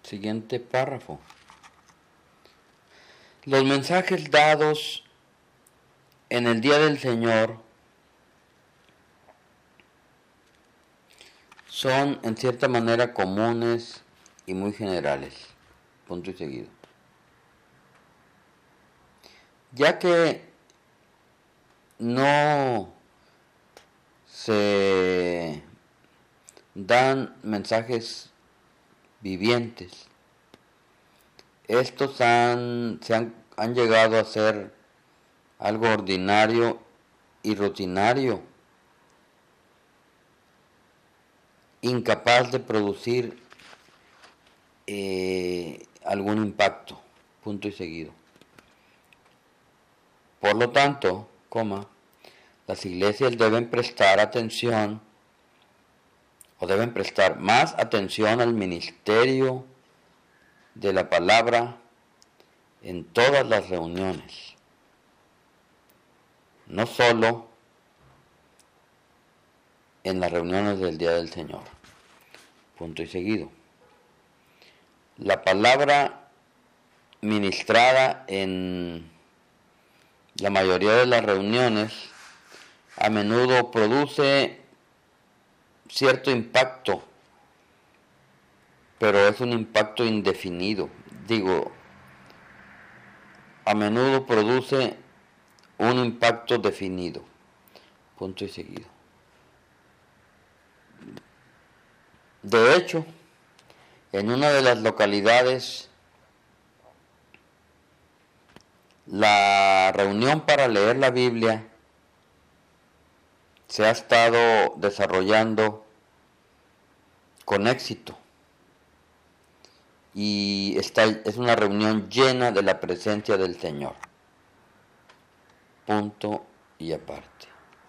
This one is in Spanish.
Siguiente párrafo. Los mensajes dados en el día del Señor son en cierta manera comunes y muy generales. Punto y seguido. Ya que no se dan mensajes vivientes, estos han llegado a ser algo ordinario y rutinario, incapaz de producir algún impacto, punto y seguido. Por lo tanto, las iglesias deben prestar atención o deben prestar más atención al ministerio de la palabra en todas las reuniones, no solo en las reuniones del Día del Señor. Punto y seguido. La palabra ministrada en la mayoría de las reuniones a menudo produce cierto impacto, pero es un impacto indefinido. A menudo produce un impacto definido. Punto y seguido. De hecho, en una de las localidades, la reunión para leer la Biblia se ha estado desarrollando con éxito y es una reunión llena de la presencia del Señor. Punto y aparte.